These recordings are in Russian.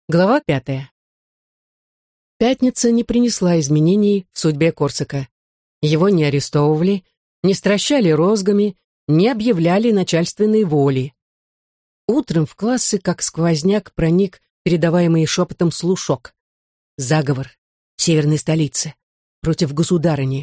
Глава 5. Пятница не принесла изменений в судьбе Корсака. Его не арестовывали, не стращали розгами, не объявляли начальственной воли. Утром в классы, как сквозняк, проник передаваемый шепотом слушок. Заговор в северной столице против государыни.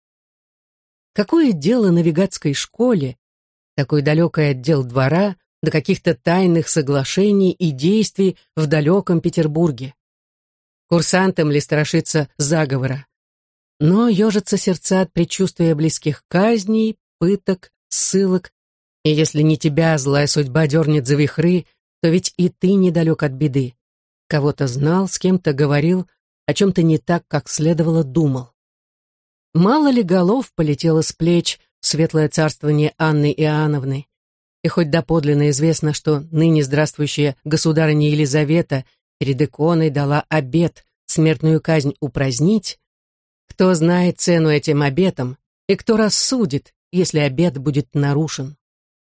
Какое дело навигатской школе, такой далекий отдел двора, до каких-то тайных соглашений и действий в далеком Петербурге? Курсантам ли страшиться заговора? Но ежатся сердца от предчувствия близких казней, пыток, ссылок, и если не тебя злая судьба дернет за вихры, то ведь и ты недалек от беды. Кого-то знал, с кем-то говорил, о чем-то не так, как следовало, думал. Мало ли голов полетело с плеч в светлое царствование Анны Иоанновны, и хоть доподлинно известно, что ныне здравствующая государыня Елизавета перед иконой дала обет смертную казнь упразднить, кто знает цену этим обетам и кто рассудит, если обет будет нарушен.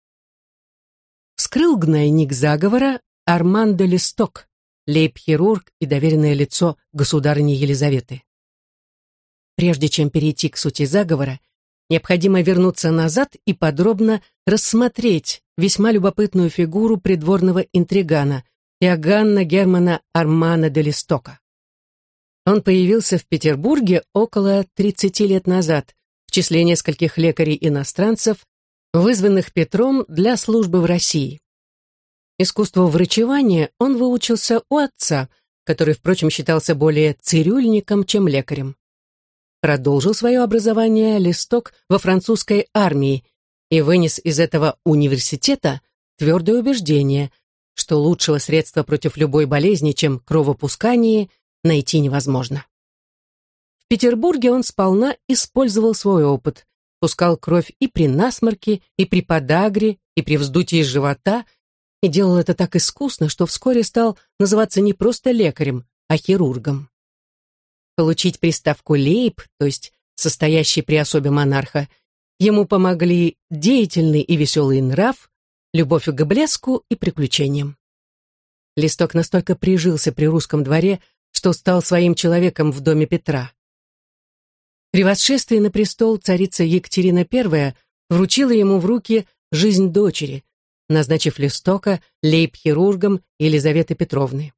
Вскрыл гнойник заговора Арман де Лесток, лейб-хирург и доверенное лицо государыни Елизаветы. Прежде чем перейти к сути заговора, необходимо вернуться назад и подробно рассмотреть весьма любопытную фигуру придворного интригана Иоганна Германа Армана де Лестока. Он появился в Петербурге около 30 лет назад в числе нескольких лекарей-иностранцев, вызванных Петром для службы в России. Искусству врачевания он выучился у отца, который, впрочем, считался более цирюльником, чем лекарем. Продолжил свое образование Лесток во французской армии и вынес из этого университета твердое убеждение, что лучшего средства против любой болезни, чем кровопускание, найти невозможно. В Петербурге он сполна использовал свой опыт, пускал кровь и при насморке, и при подагре, и при вздутии живота, и делал это так искусно, что вскоре стал называться не просто лекарем, а хирургом. Получить приставку «лейб», то есть состоящий при особе монарха, ему помогли деятельный и веселый нрав, любовь к блеску и приключениям. Лесток настолько прижился при русском дворе, что стал своим человеком в доме Петра. При восшествии на престол царица Екатерина I вручила ему в руки жизнь дочери, назначив Лестока лейб-хирургом Елизаветы Петровны.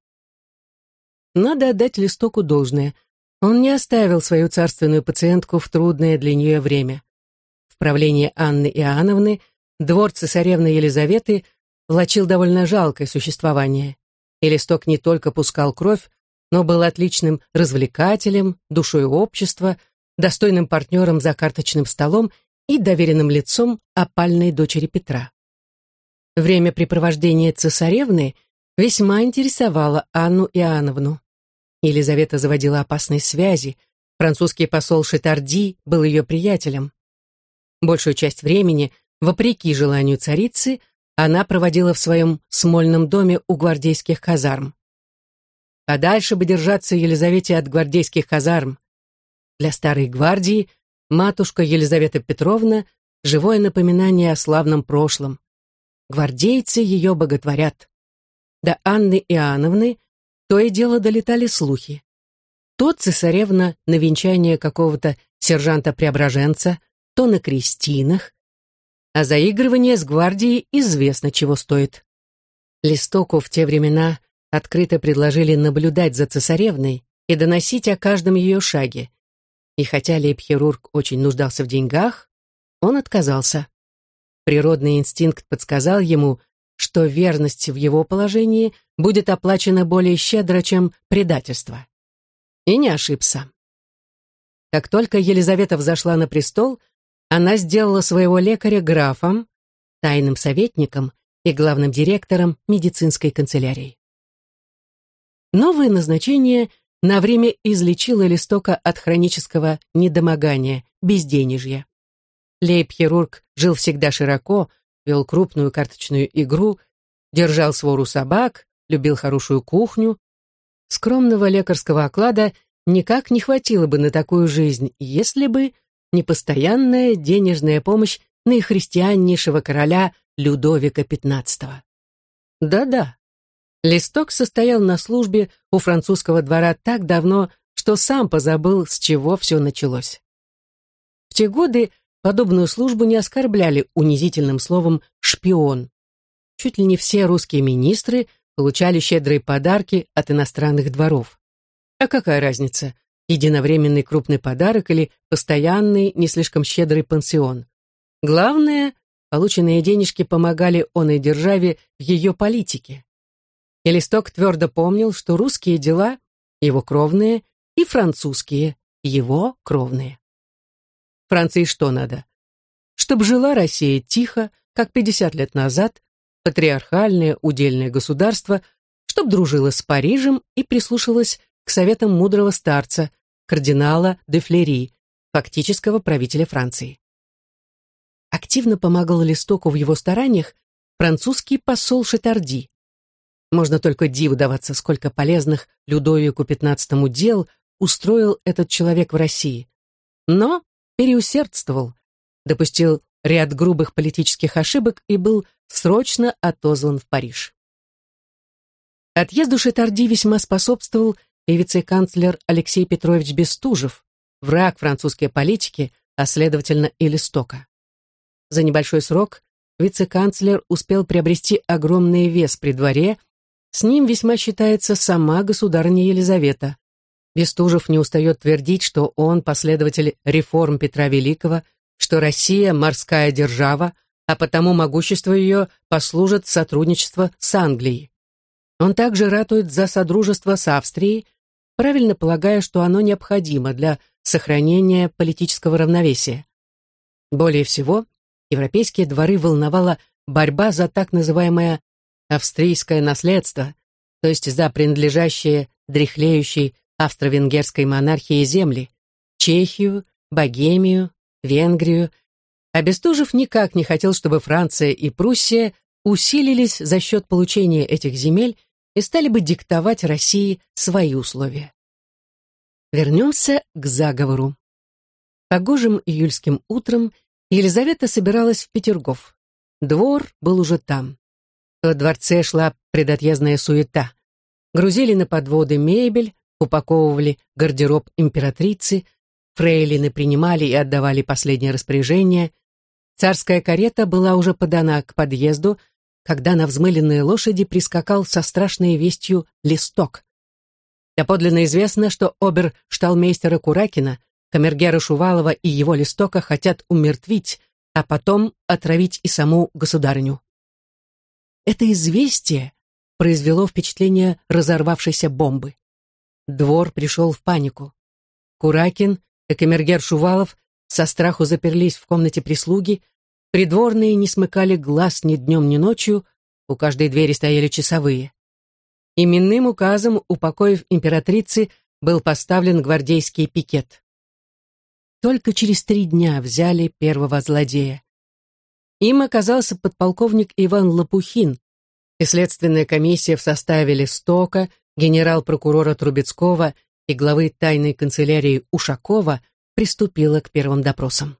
Надо отдать Лестоку должное. Он не оставил свою царственную пациентку в трудное для нее время. В правлении Анны Иоанновны двор цесаревны Елизаветы влачил довольно жалкое существование, и Лесток не только пускал кровь, но был отличным развлекателем, душой общества, достойным партнером за карточным столом и доверенным лицом опальной дочери Петра. Времяпрепровождение цесаревны весьма интересовало Анну Иоанновну. Елизавета заводила опасные связи, французский посол Шетарди был ее приятелем. Большую часть времени, вопреки желанию царицы, она проводила в своем Смольном доме у гвардейских казарм. Подальше бы держаться Елизавете от гвардейских казарм. Для старой гвардии матушка Елизавета Петровна — живое напоминание о славном прошлом. Гвардейцы ее боготворят. До Анны Иоанновны то и дело долетали слухи. То цесаревна на венчание какого-то сержанта-преображенца, то на крестинах, а заигрывание с гвардией известно чего стоит. Лестоку в те времена открыто предложили наблюдать за цесаревной и доносить о каждом ее шаге. И хотя лейб-хирург очень нуждался в деньгах, он отказался. Природный инстинкт подсказал ему, что верность в его положении будет оплачена более щедро, чем предательство. И не ошибся. Как только Елизавета взошла на престол, она сделала своего лекаря графом, тайным советником и главным директором медицинской канцелярии. Новое назначение на время излечило Лестока от хронического недомогания, безденежья. Лейб-хирург жил всегда широко, вел крупную карточную игру, держал свору собак, любил хорошую кухню. Скромного лекарского оклада никак не хватило бы на такую жизнь, если бы не постоянная денежная помощь наихристианнейшего короля Людовика XV. Да-да, Листок состоял на службе у французского двора так давно, что сам позабыл, с чего все началось. В те годы подобную службу не оскорбляли унизительным словом «шпион». Чуть ли не все русские министры получали щедрые подарки от иностранных дворов. А какая разница, единовременный крупный подарок или постоянный, не слишком щедрый пансион? Главное, полученные денежки помогали оной державе в ее политике. И Листок твердо помнил, что русские дела — его кровные, и французские — его кровные. Франции что надо? Чтоб жила Россия тихо, как 50 лет назад, патриархальное удельное государство, чтоб дружила с Парижем и прислушалась к советам мудрого старца, кардинала де Флери, фактического правителя Франции. Активно помогал Листоку в его стараниях французский посол Шатарди. Можно только диву даваться, сколько полезных Людовику XV дел устроил этот человек в России. Но переусердствовал, допустил ряд грубых политических ошибок и был срочно отозван в Париж. Отъезду Шатарди весьма способствовал и вице-канцлер Алексей Петрович Бестужев, враг французской политики, а следовательно и Листока. За небольшой срок вице-канцлер успел приобрести огромный вес при дворе, с ним весьма считается сама государыня Елизавета. Бестужев не устает твердить, что он последователь реформ Петра Великого, что Россия — морская держава, а потому могущество ее послужит сотрудничество с Англией. Он также ратует за содружество с Австрией, правильно полагая, что оно необходимо для сохранения политического равновесия. Более всего, европейские дворы волновала борьба за так называемое австрийское наследство, то есть за принадлежащие дряхлеющей австро-венгерской монархии земли, Чехию, Богемию, Венгрию, а Бестужев никак не хотел, чтобы Франция и Пруссия усилились за счет получения этих земель и стали бы диктовать России свои условия. Вернемся к заговору. Погожим июльским утром Елизавета собиралась в Петергоф. Двор был уже там. Во дворце шла предотъездная суета. Грузили на подводы мебель, упаковывали гардероб императрицы, фрейлины принимали и отдавали последние распоряжения. Царская карета была уже подана к подъезду, когда на взмыленной лошади прискакал со страшной вестью Листок. Доподлинно известно, что обершталмейстера Куракина, камергера Шувалова и его Листока хотят умертвить, а потом отравить и саму государыню. Это известие произвело впечатление разорвавшейся бомбы. Двор пришел в панику. Куракин и камергер Шувалов со страху заперлись в комнате прислуги, придворные не смыкали глаз ни днем, ни ночью, у каждой двери стояли часовые. Именным указом у покоев императрицы был поставлен гвардейский пикет. Только через 3 дня взяли первого злодея. Им оказался подполковник Иван Лопухин, и следственная комиссия в составе Листока, генерал-прокурора Трубецкого и главы тайной канцелярии Ушакова приступила к первым допросам.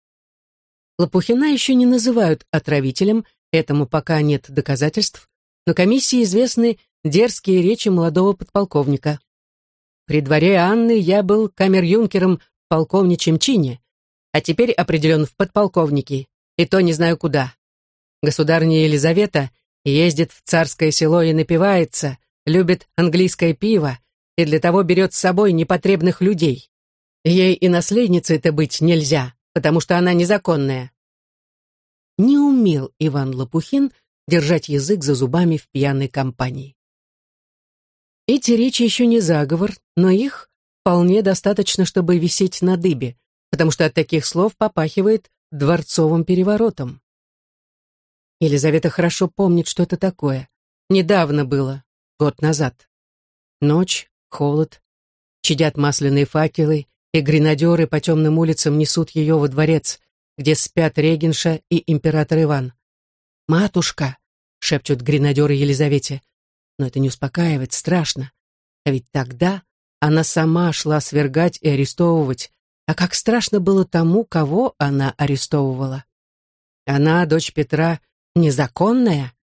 Лопухина еще не называют отравителем, этому пока нет доказательств, но комиссии известны дерзкие речи молодого подполковника. При дворе Анны я был камер-юнкером в полковничьем чине, а теперь определен в подполковники, и то не знаю куда. Государыня Елизавета ездит в царское село и напивается, любит английское пиво и для того берет с собой непотребных людей. Ей и наследницей-то быть нельзя, потому что она незаконная. Не умел Иван Лопухин держать язык за зубами в пьяной компании. Эти речи еще не заговор, но их вполне достаточно, чтобы висеть на дыбе, потому что от таких слов попахивает дворцовым переворотом. Елизавета хорошо помнит, что это такое. Недавно было, год назад. Ночь, холод, чадят масляные факелы, и гренадеры по темным улицам несут ее во дворец, где спят регенша и император Иван. «Матушка!» — шепчут гренадеры Елизавете. Но это не успокаивает, страшно. А ведь тогда она сама шла свергать и арестовывать, а как страшно было тому, кого она арестовывала. Она, дочь Петра, незаконная?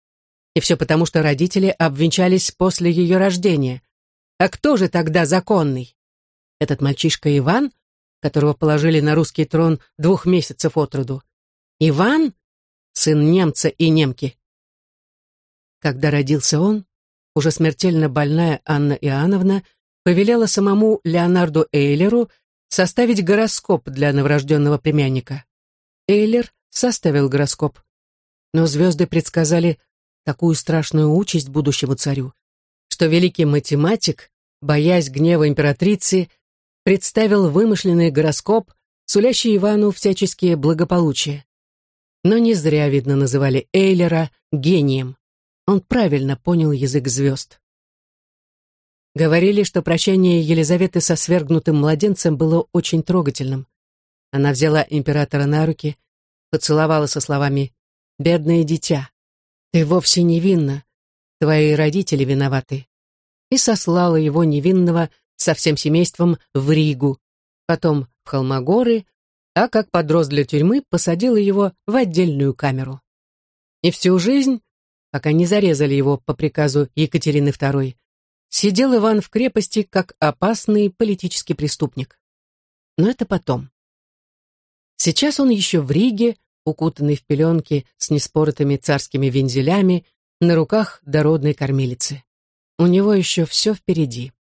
И все потому, что родители обвенчались после ее рождения. А кто же тогда законный? Этот мальчишка Иван, которого положили на русский трон 2 месяцев от роду. Иван, сын немца и немки. Когда родился он, уже смертельно больная Анна Иоанновна повелела самому Леонарду Эйлеру составить гороскоп для новорожденного племянника. Эйлер составил гороскоп, но звезды предсказали такую страшную участь будущему царю, что великий математик, боясь гнева императрицы, представил вымышленный гороскоп, сулящий Ивану всяческие благополучия. Но не зря, видно, называли Эйлера гением. Он правильно понял язык звезд. Говорили, что прощание Елизаветы со свергнутым младенцем было очень трогательным. Она взяла императора на руки, поцеловала со словами: «Бедное дитя, ты вовсе невинна, твои родители виноваты», и сослала его невинного со всем семейством в Ригу, потом в Холмогоры, а как подрос для тюрьмы, посадила его в отдельную камеру. И всю жизнь, пока не зарезали его по приказу Екатерины II, сидел Иван в крепости как опасный политический преступник. Но это потом. Сейчас он еще в Риге, укутанный в пеленки с неспоротыми царскими вензелями, на руках дородной кормилицы. У него еще все впереди.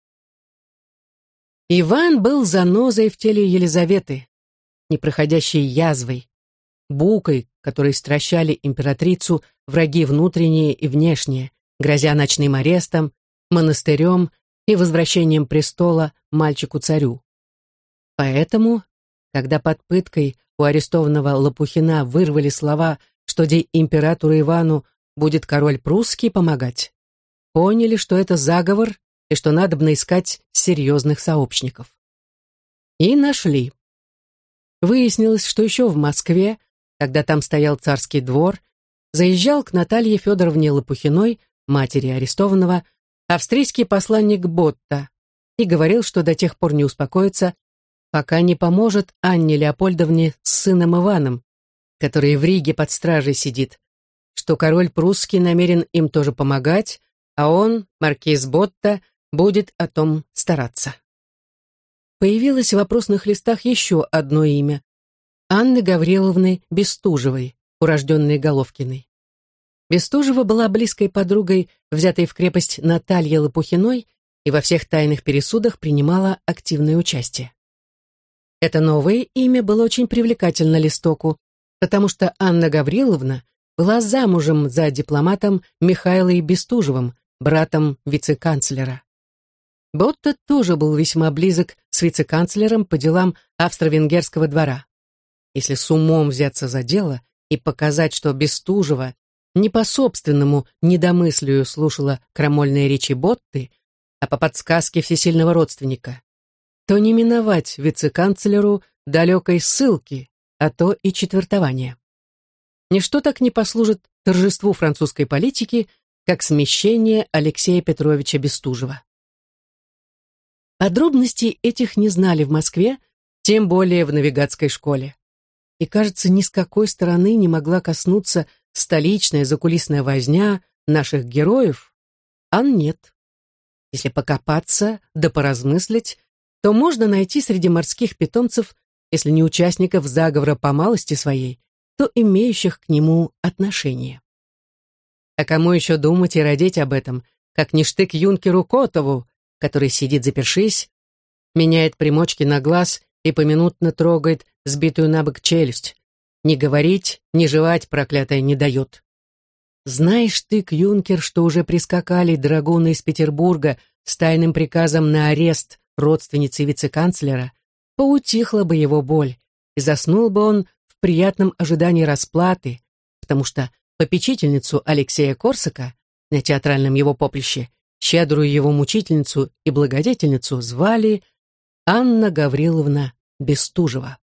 Иван был занозой в теле Елизаветы, непроходящей язвой, букой, которой стращали императрицу враги внутренние и внешние, грозя ночным арестом, монастырем и возвращением престола мальчику-царю. Поэтому, когда под пыткой у арестованного Лопухина вырвали слова, что императору Ивану будет король прусский помогать, поняли, что это заговор и что надобно искать серьезных сообщников. И нашли. Выяснилось, что еще в Москве, когда там стоял царский двор, заезжал к Наталье Федоровне Лопухиной, матери арестованного, австрийский посланник Ботта и говорил, что до тех пор не успокоится, пока не поможет Анне Леопольдовне с сыном Иваном, который в Риге под стражей сидит, что король прусский намерен им тоже помогать, а он, маркиз Ботта, будет о том стараться. Появилось в вопросных листах еще одно имя — Анны Гавриловны Бестужевой, урожденной Головкиной. Бестужева была близкой подругой, взятой в крепость Натальи Лопухиной, и во всех тайных пересудах принимала активное участие. Это новое имя было очень привлекательно Листоку, потому что Анна Гавриловна была замужем за дипломатом Михаилом Бестужевым, братом вице-канцлера. Ботта тоже был весьма близок с вице-канцлером по делам австро-венгерского двора. Если с умом взяться за дело и показать, что Бестужева не по собственному недомыслию слушала крамольные речи Ботты, а по подсказке всесильного родственника, то не миновать вице-канцлеру далекой ссылки, а то и четвертования. Ничто так не послужит торжеству французской политики, как смещение Алексея Петровича Бестужева. Подробностей этих не знали в Москве, тем более в навигатской школе. И, кажется, ни с какой стороны не могла коснуться столичная закулисная возня наших героев, а нет. Если покопаться да поразмыслить, то можно найти среди морских питомцев, если не участников заговора по малости своей, то имеющих к нему отношение. А кому еще думать и родить об этом, как не штык юнкеру Котову, который сидит запершись, меняет примочки на глаз и поминутно трогает сбитую на бок челюсть. Ни говорить, ни жевать проклятая не дает. Знаешь ты, юнкер, что уже прискакали драгуны из Петербурга с тайным приказом на арест родственницы вице-канцлера, поутихла бы его боль, и заснул бы он в приятном ожидании расплаты, потому что попечительницу Алексея Корсака на театральном его поприще, щедрую его мучительницу и благодетельницу звали Анна Гавриловна Бестужева.